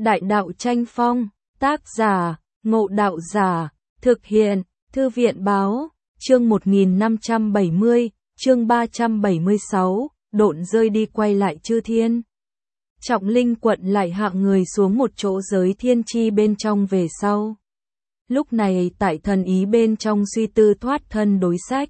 Đại đạo tranh phong, tác giả, Ngộ Đạo Giả, thực hiện, Thư viện báo, chương 1570, chương 376, độn rơi đi quay lại chư thiên. Trọng Linh quận lại hạ người xuống một chỗ giới thiên chi bên trong về sau. Lúc này tại thần ý bên trong suy tư thoát thân đối sách.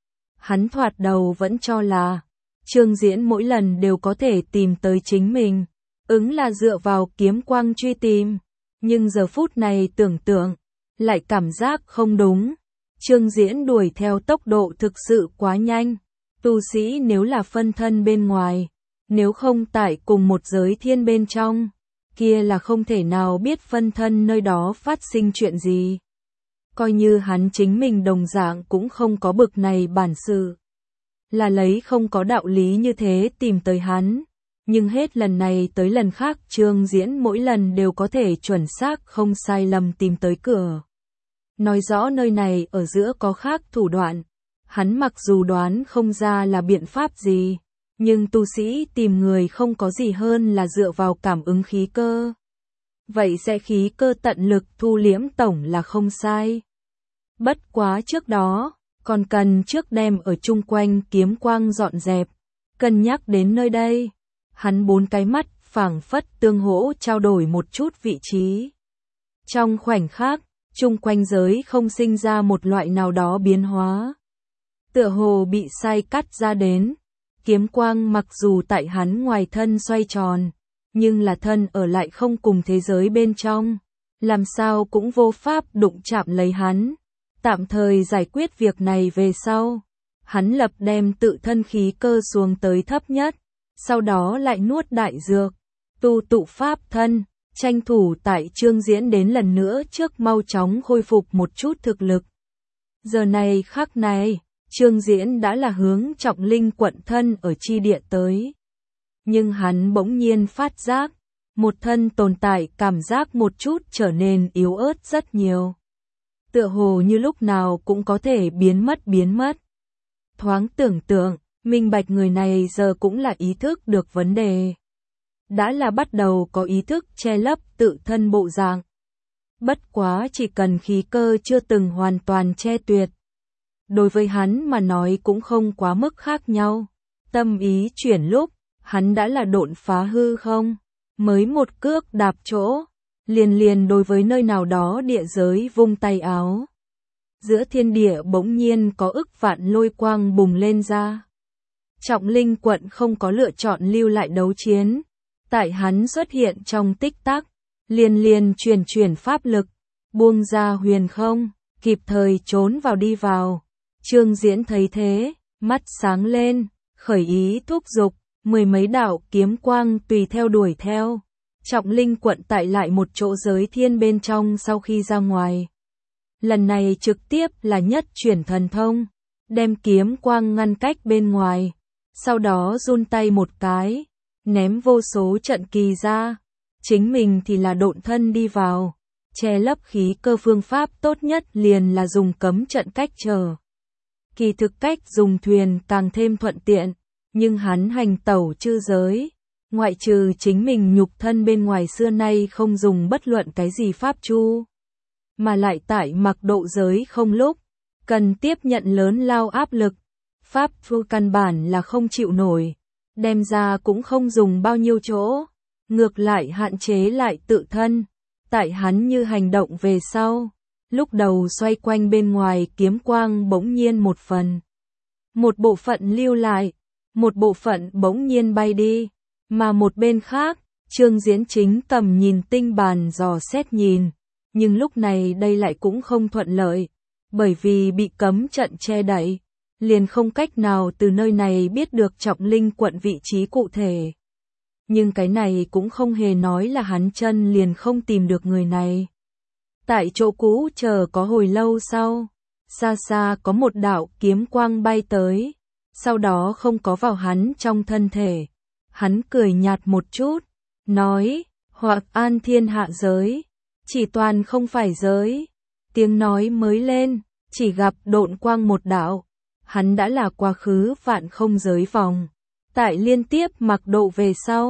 Hắn thoạt đầu vẫn cho là Trương Diễn mỗi lần đều có thể tìm tới chính mình, ứng là dựa vào kiếm quang truy tìm, nhưng giờ phút này tưởng tượng, lại cảm giác không đúng. Trương Diễn đuổi theo tốc độ thực sự quá nhanh, tu sĩ nếu là phân thân bên ngoài, nếu không tại cùng một giới thiên bên trong, kia là không thể nào biết phân thân nơi đó phát sinh chuyện gì. Coi như hắn chính mình đồng dạng cũng không có bực này bản sự. Là lấy không có đạo lý như thế tìm tới hắn, nhưng hết lần này tới lần khác Trương Diễn mỗi lần đều có thể chuẩn xác không sai lầm tìm tới cửa. Nói rõ nơi này ở giữa có khác thủ đoạn, hắn mặc dù đoán không ra là biện pháp gì, nhưng tu sĩ tìm người không có gì hơn là dựa vào cảm ứng khí cơ. Vậy sẽ khí cơ tận lực thu liễm tổng là không sai. Bất quá trước đó, còn cần trước đem ở chung quanh kiếm quang dọn dẹp, cân nhắc đến nơi đây. Hắn bốn cái mắt phảng phất tương hỗ trao đổi một chút vị trí. Trong khoảnh khắc, chung quanh giới không sinh ra một loại nào đó biến hóa. Tựa hồ bị sai cắt ra đến. Kiếm quang mặc dù tại hắn ngoài thân xoay tròn, nhưng là thân ở lại không cùng thế giới bên trong, làm sao cũng vô pháp đụng chạm lấy hắn. Tạm thời giải quyết việc này về sau, hắn lập đem tự thân khí cơ xuống tới thấp nhất, sau đó lại nuốt đại dược, tu tụ pháp thân, tranh thủ tại Trương Diễn đến lần nữa trước mau chóng khôi phục một chút thực lực. Giờ này khắc này, Trương Diễn đã là hướng Trọng Linh quận thân ở chi địa tới. Nhưng hắn bỗng nhiên phát giác, một thân tồn tại cảm giác một chút trở nên yếu ớt rất nhiều. Tựa hồ như lúc nào cũng có thể biến mất. Thoáng tưởng tượng, minh bạch người này giờ cũng là ý thức được vấn đề. Đã là bắt đầu có ý thức che lấp tự thân bộ dạng. Bất quá chỉ cần khí cơ chưa từng hoàn toàn che tuyệt. Đối với hắn mà nói cũng không quá mức khác nhau. Tâm ý chuyển lúc, hắn đã là độn phá hư không, mới một cước đạp chỗ, liền đối với nơi nào đó địa giới vung tay áo. Giữa thiên địa bỗng nhiên có ức vạn lôi quang bùng lên ra. Trọng Linh quận không có lựa chọn lưu lại đấu chiến. Tại hắn xuất hiện trong tích tắc, liền chuyển pháp lực, buông ra huyền không, kịp thời trốn vào đi vào. Trương Diễn thấy thế, mắt sáng lên, khởi ý thúc giục, mười mấy đạo kiếm quang tùy theo đuổi theo. Trọng Linh quận tại lại một chỗ giới thiên bên trong sau khi ra ngoài. Lần này trực tiếp là nhất chuyển thần thông, đem kiếm quang ngăn cách bên ngoài, sau đó run tay một cái, ném vô số trận kỳ ra, chính mình thì là độn thân đi vào, che lấp khí cơ phương pháp tốt nhất liền là dùng cấm trận cách trở. Kỳ thực cách dùng thuyền càng thêm thuận tiện, nhưng hắn hành tẩu chư giới, ngoại trừ chính mình nhục thân bên ngoài xưa nay không dùng bất luận cái gì pháp chu, mà lại tại mặc độ giới không lúc, cần tiếp nhận lớn lao áp lực, pháp chu căn bản là không chịu nổi, đem ra cũng không dùng bao nhiêu chỗ, ngược lại hạn chế lại tự thân, tại hắn như hành động về sau, lúc đầu xoay quanh bên ngoài kiếm quang bỗng nhiên một bộ phận lưu lại, một bộ phận bỗng nhiên bay đi. Mà một bên khác, Trương Diễn chính tầm nhìn tinh bàn dò xét nhìn, nhưng lúc này đây lại cũng không thuận lợi, bởi vì bị cấm trận che đậy, liền không cách nào từ nơi này biết được Trọng Linh quận vị trí cụ thể. Nhưng cái này cũng không hề nói là hắn chân liền không tìm được người này. Tại chỗ cũ chờ có hồi lâu sau, xa xa có một đạo kiếm quang bay tới, sau đó không có vào hắn trong thân thể. Hắn cười nhạt một chút, nói, hoặc an thiên hạ giới, chỉ toàn không phải giới. Tiếng nói mới lên, chỉ gặp độn quang một đạo, hắn đã là quá khứ vạn không giới vòng. Tại liên tiếp mặc độ về sau,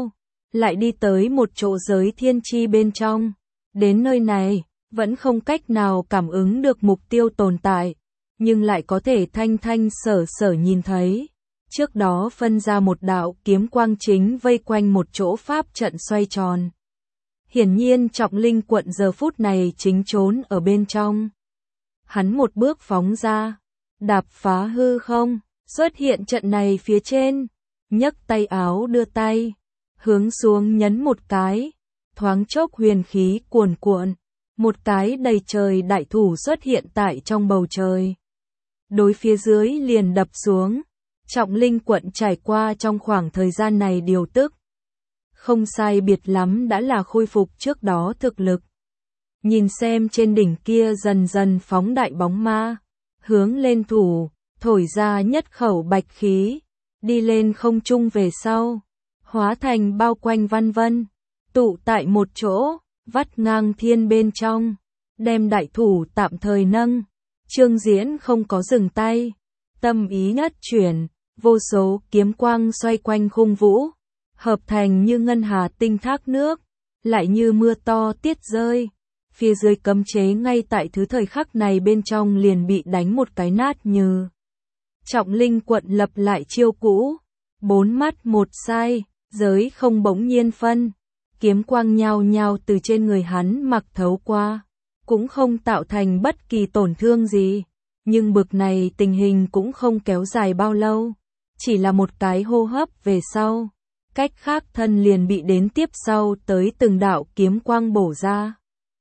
lại đi tới một chỗ giới thiên chi bên trong. Đến nơi này, vẫn không cách nào cảm ứng được mục tiêu tồn tại, nhưng lại có thể thanh thanh sở sở nhìn thấy. Trước đó phân ra một đạo kiếm quang chính vây quanh một chỗ pháp trận xoay tròn. Hiển nhiên Trọng Linh Quận giờ phút này chính trốn ở bên trong. Hắn một bước phóng ra, đạp phá hư không, xuất hiện trận này phía trên, nhấc tay áo đưa tay, hướng xuống nhấn một cái, thoáng chốc huyền khí cuồn cuộn, một cái đầy trời đại thủ xuất hiện tại trong bầu trời. Đối phía dưới liền đập xuống. Trọng Linh Quận trải qua trong khoảng thời gian này điều tức, không sai biệt lắm đã là khôi phục trước đó thực lực. Nhìn xem trên đỉnh kia dần dần phóng đại bóng ma, hướng lên thủ, thổi ra nhất khẩu bạch khí, đi lên không trung về sau, hóa thành bao quanh văn vân, tụ tại một chỗ, vắt ngang thiên bên trong, đem đại thủ tạm thời nâng. Trương Diễn không có dừng tay, tâm ý nhất chuyển, vô số kiếm quang xoay quanh khung vũ, hợp thành như ngân hà tinh thác nước, lại như mưa to tiết rơi. Phía dưới cấm chế ngay tại thứ thời khắc này bên trong liền bị đánh một cái nát như. Trọng Linh Quận lập lại chiêu cũ, bốn mắt một sai, giới không bỗng nhiên phân, kiếm quang nhao nhao từ trên người hắn mặc thấu qua, cũng không tạo thành bất kỳ tổn thương gì, nhưng bực này tình hình cũng không kéo dài bao lâu, chỉ là một cái hô hấp về sau, cách khác thân liền bị đến tiếp sau tới từng đạo kiếm quang bổ ra.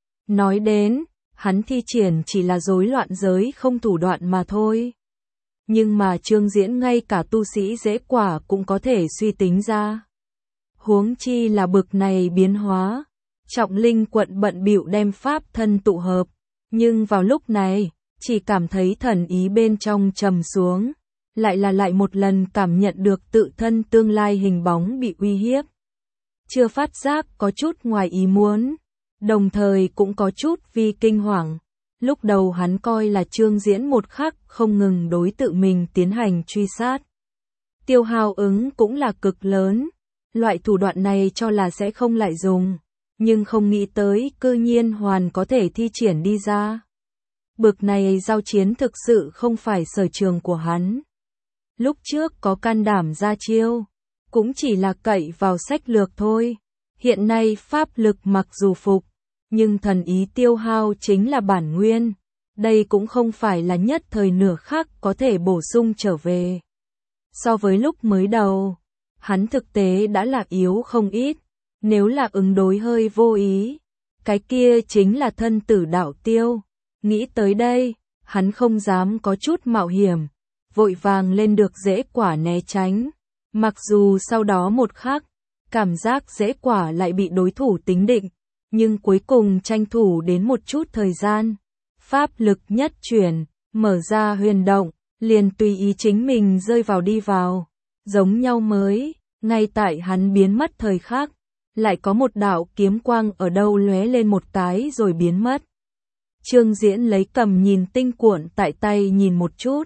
Nói đến, hắn thi triển chỉ là rối loạn giới không thủ đoạn mà thôi. Nhưng mà Trương Diễn ngay cả tu sĩ dễ quả cũng có thể suy tính ra. Huống chi là bực này biến hóa. Trọng Linh Quận bận bịu đem pháp thân tụ hợp, nhưng vào lúc này, chỉ cảm thấy thần ý bên trong trầm xuống, lại một lần cảm nhận được tự thân tương lai hình bóng bị uy hiếp. Chưa phát giác có chút ngoài ý muốn, đồng thời cũng có chút vì kinh hoàng. Lúc đầu hắn coi là Trương Diễn một khắc không ngừng đối tự mình tiến hành truy sát. Tiêu hao ứng cũng là cực lớn, loại thủ đoạn này cho là sẽ không lại dùng, nhưng không nghĩ tới cư nhiên hoàn có thể thi triển đi ra. Bực này giao chiến thực sự không phải sở trường của hắn. Lúc trước có can đảm ra chiêu, cũng chỉ là cậy vào sách lược thôi. Hiện nay pháp lực mặc dù phục, nhưng thần ý tiêu hao chính là bản nguyên. Đây cũng không phải là nhất thời nửa khắc có thể bổ sung trở về. So với lúc mới đầu, hắn thực tế đã là yếu không ít. Nếu là ứng đối hơi vô ý, cái kia chính là thân tử đạo tiêu. Nghĩ tới đây, hắn không dám có chút mạo hiểm, vội vàng lên được dễ quả né tránh. Mặc dù sau đó một khắc, cảm giác dễ quả lại bị đối thủ tính định, nhưng cuối cùng tranh thủ đến một chút thời gian. Pháp lực nhất chuyển, mở ra huyền động, liền tùy ý chính mình rơi vào đi vào. Giống nhau mới, ngay tại hắn biến mất thời khắc, lại có một đạo kiếm quang ở đâu lóe lên một cái rồi biến mất. Trương Diễn lấy cầm nhìn tinh cuộn tại tay nhìn một chút.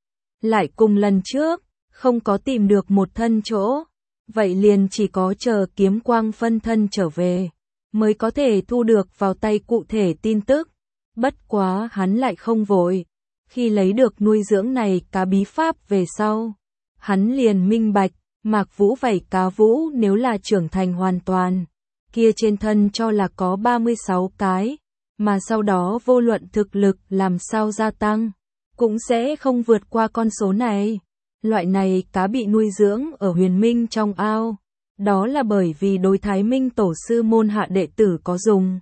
Lại cùng lần trước, không có tìm được một thân chỗ. Vậy liền chỉ có chờ kiếm quang phân thân trở về, mới có thể thu được vào tay cụ thể tin tức. Bất quá hắn lại không vội. Khi lấy được nuôi dưỡng này cá bí pháp về sau, hắn liền minh bạch, Mạc Vũ vảy cá vũ nếu là trưởng thành hoàn toàn, kia trên thân cho là có 36 cái, mà sau đó vô luận thực lực làm sao gia tăng, cũng sẽ không vượt qua con số này. Loại này cá bị nuôi dưỡng ở Huyền Minh trong ao, đó là bởi vì đối Thái Minh tổ sư môn hạ đệ tử có dùng.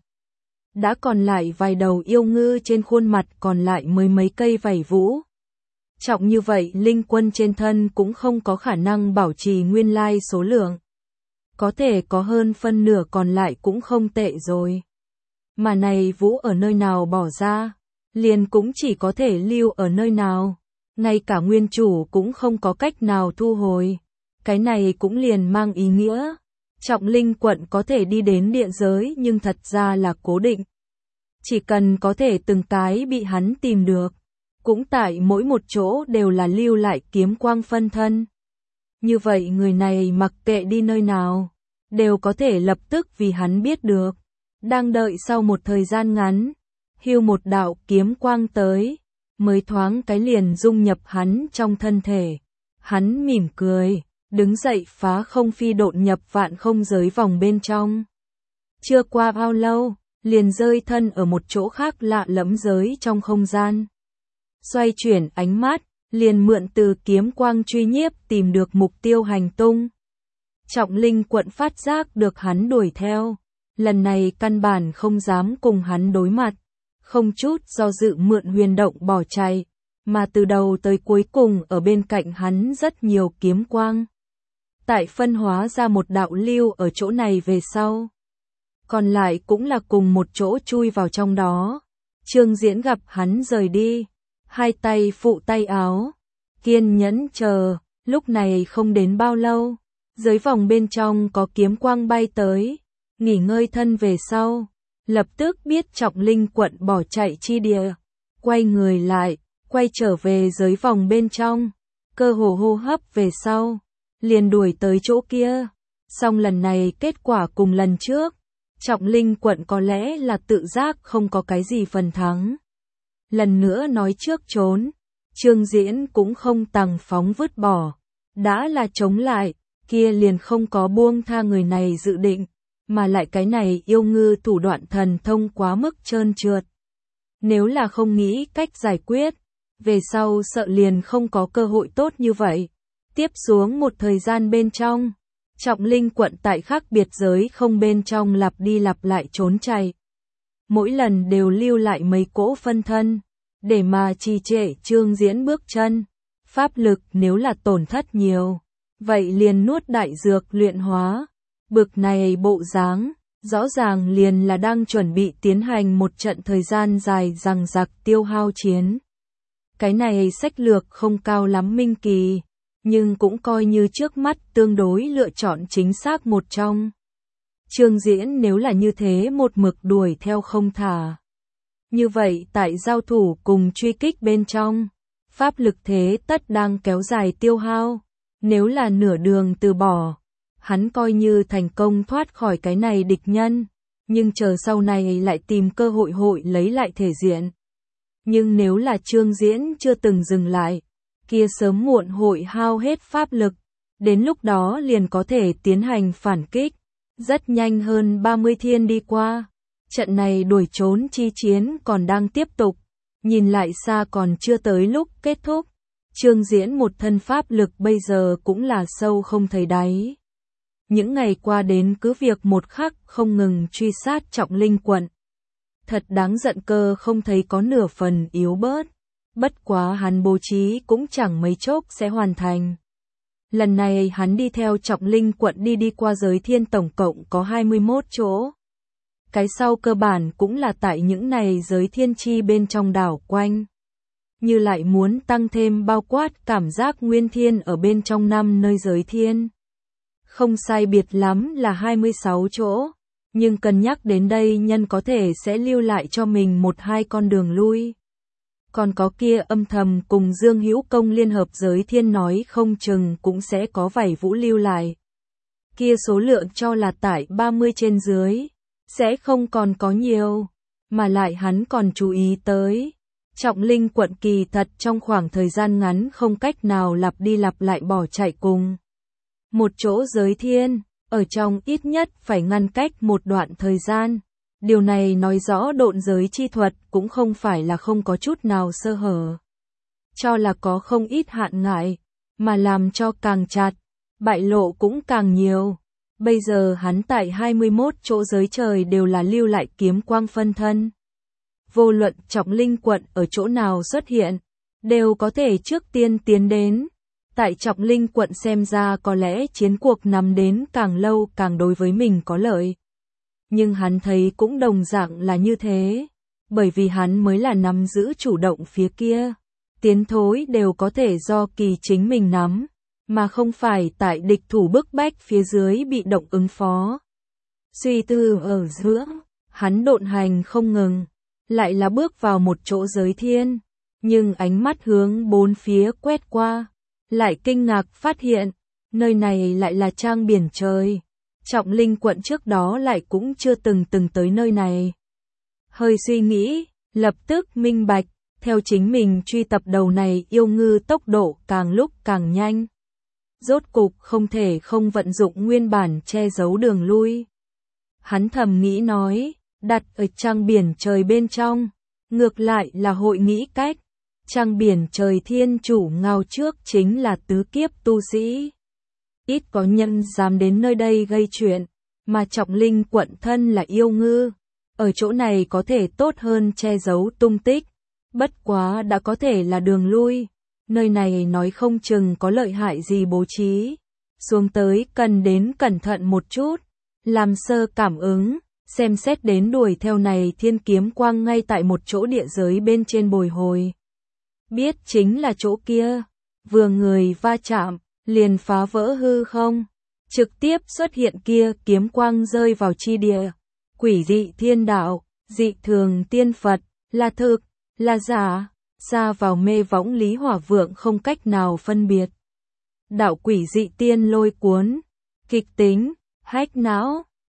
Đã còn lại vài đầu yêu ngư trên khuôn mặt còn lại mới mấy cây vảy vũ. Trọng như vậy linh quân trên thân cũng không có khả năng bảo trì nguyên lai số lượng. Có thể có hơn phân nửa còn lại cũng không tệ rồi. Mà này vũ ở nơi nào bỏ ra, liền cũng chỉ có thể lưu ở nơi nào. Ngay cả nguyên chủ cũng không có cách nào thu hồi. Cái này cũng liền mang ý nghĩa. Trọng Linh Quận có thể đi đến địa giới nhưng thật ra là cố định. Chỉ cần có thể từng cái bị hắn tìm được, cũng tại mỗi một chỗ đều là lưu lại kiếm quang phân thân. Như vậy người này mặc kệ đi nơi nào, đều có thể lập tức vì hắn biết được. Đang đợi sau một thời gian ngắn, hưu một đạo kiếm quang tới, mới thoáng cái liền dung nhập hắn trong thân thể. Hắn mỉm cười, đứng dậy phá không phi độn nhập vạn không giới vòng bên trong. Chưa qua bao lâu, liền rơi thân ở một chỗ khác lạ lẫm giới trong không gian. Xoay chuyển ánh mắt, liền mượn từ kiếm quang truy nhiếp tìm được mục tiêu hành tung. Trọng Linh Quận phát giác được hắn đuổi theo, lần này căn bản không dám cùng hắn đối mặt, không chút do dự mượn huyền động bỏ chạy, mà từ đầu tới cuối cùng ở bên cạnh hắn rất nhiều kiếm quang. Tại phân hóa ra một đạo lưu ở chỗ này về sau, còn lại cũng là cùng một chỗ chui vào trong đó. Trương Diễn gặp hắn rời đi, hai tay phụ tay áo, kiên nhẫn chờ, lúc này không đến bao lâu, giới vòng bên trong có kiếm quang bay tới, nghỉ ngơi thân về sau, lập tức biết Trọng Linh Quận bỏ chạy chi địa, quay người lại, quay trở về giới vòng bên trong, cơ hồ hô hấp về sau, liền đuổi tới chỗ kia. Song lần này kết quả cùng lần trước, Trọng Linh Quận có lẽ là tự giác không có cái gì phần thắng. Lần nữa nói trước trốn, Trương Diễn cũng không tằng phóng vứt bỏ, đã là chống lại, kia liền không có buông tha người này dự định, mà lại cái này yêu ngư thủ đoạn thần thông quá mức trơn trượt. Nếu là không nghĩ cách giải quyết, về sau sợ liền không có cơ hội tốt như vậy. Tiếp xuống một thời gian bên trong, Trọng Linh Quận tại khác biệt giới không bên trong lặp đi lặp lại trốn chạy. Mỗi lần đều lưu lại mấy cỗ phân thân, để mà trì trệ Trương Diễn bước chân. Pháp lực nếu là tổn thất nhiều, vậy liền nuốt đại dược luyện hóa. Bực này bộ dáng, rõ ràng liền là đang chuẩn bị tiến hành một trận thời gian dài dằng dặc tiêu hao chiến. Cái này sách lược không cao lắm minh kỳ, nhưng cũng coi như trước mắt tương đối lựa chọn chính xác một trong. Trương Diễn nếu là như thế một mực đuổi theo không thả. Như vậy tại giao thủ cùng truy kích bên trong, pháp lực thế tất đang kéo dài tiêu hao. Nếu là nửa đường từ bỏ, hắn coi như thành công thoát khỏi cái này địch nhân, nhưng chờ sau này lại tìm cơ hội lấy lại thể diện. Nhưng nếu là Trương Diễn chưa từng dừng lại, kia sớm muộn hội hao hết pháp lực, đến lúc đó liền có thể tiến hành phản kích. Rất nhanh hơn 30 thiên đi qua, trận này đuổi trốn chi chiến còn đang tiếp tục, nhìn lại xa còn chưa tới lúc kết thúc. Trương Diễn một thân pháp lực bây giờ cũng là sâu không thấy đáy. Những ngày qua đến cứ việc một khắc không ngừng truy sát Trọng Linh Quận. Thật đáng giận cơ không thấy có nửa phần yếu bớt. Bất quá hắn bố trí cũng chẳng mấy chốc sẽ hoàn thành. Lần này hắn đi theo Trọng Linh Quận đi qua giới thiên tổng cộng có 21 chỗ. Cái sau cơ bản cũng là tại những này giới thiên chi bên trong đảo quanh. Như lại muốn tăng thêm bao quát cảm giác nguyên thiên ở bên trong 5 nơi giới thiên. Không sai biệt lắm là 26 chỗ, nhưng cân nhắc đến đây nhân có thể sẽ lưu lại cho mình một hai con đường lui. Còn có kia âm thầm cùng Dương Hữu Công liên hợp giới thiên nói không chừng cũng sẽ có vài vũ lưu lại. Kia số lượng cho là tại 30 trên dưới, sẽ không còn có nhiều, mà lại hắn còn chú ý tới. Trọng Linh Quận kỳ thật trong khoảng thời gian ngắn không cách nào lặp đi lặp lại bỏ chạy cùng một chỗ giới thiên, ở trong ít nhất phải ngăn cách một đoạn thời gian. Điều này nói rõ độn giới chi thuật cũng không phải là không có chút nào sơ hở. Cho là có không ít hạn ngại, mà làm cho càng chặt, bại lộ cũng càng nhiều. Bây giờ hắn tại 21 chỗ giới trời đều là lưu lại kiếm quang phân thân. Vô luận Trọng Linh Quận ở chỗ nào xuất hiện, đều có thể trước tiên tiến đến. Tại Trọng Linh Quận xem ra có lẽ chiến cuộc nằm đến càng lâu càng đối với mình có lợi. Nhưng hắn thấy cũng đồng dạng là như thế, bởi vì hắn mới là nắm giữ chủ động phía kia. Tiến thối đều có thể do kỳ chính mình nắm, mà không phải tại địch thủ bức bách phía dưới bị động ứng phó. Suy tư ở giữa, hắn độn hành không ngừng, lại là bước vào một chỗ giới thiên, nhưng ánh mắt hướng bốn phía quét qua, lại kinh ngạc phát hiện, nơi này lại là trang biển trời. Trọng Linh quận trước đó lại cũng chưa từng tới nơi này. Hơi suy nghĩ, lập tức minh bạch, theo chính mình truy tập đầu này yêu ngư tốc độ càng lúc càng nhanh. Rốt cục không thể không vận dụng nguyên bản che giấu đường lui. Hắn thầm nghĩ nói, đặt ở trang biển trời bên trong, ngược lại là hội nghĩ cách. Trang biển trời thiên chủ ngao trước chính là tứ kiếp tu sĩ. Ít có nhân dám đến nơi đây gây chuyện, mà Trọng Linh quận thân là yêu ngư. Ở chỗ này có thể tốt hơn che giấu tung tích, bất quá đã có thể là đường lui. Nơi này nói không chừng có lợi hại gì bố trí. Xuống tới cần đến cẩn thận một chút, làm sơ cảm ứng, xem xét đến đuổi theo này thiên kiếm quang ngay tại một chỗ địa giới bên trên bồi hồi. Biết chính là chỗ kia, vừa người va chạm, liền phá vỡ hư không, trực tiếp xuất hiện kia kiếm quang rơi vào chi địa. Quỷ dị thiên đạo, dị thường tiên Phật, là thực, là giả, xa vào mê võng Lý Hỏa Vượng không cách nào phân biệt. Đạo quỷ dị tiên lôi cuốn, kịch tính, hách não,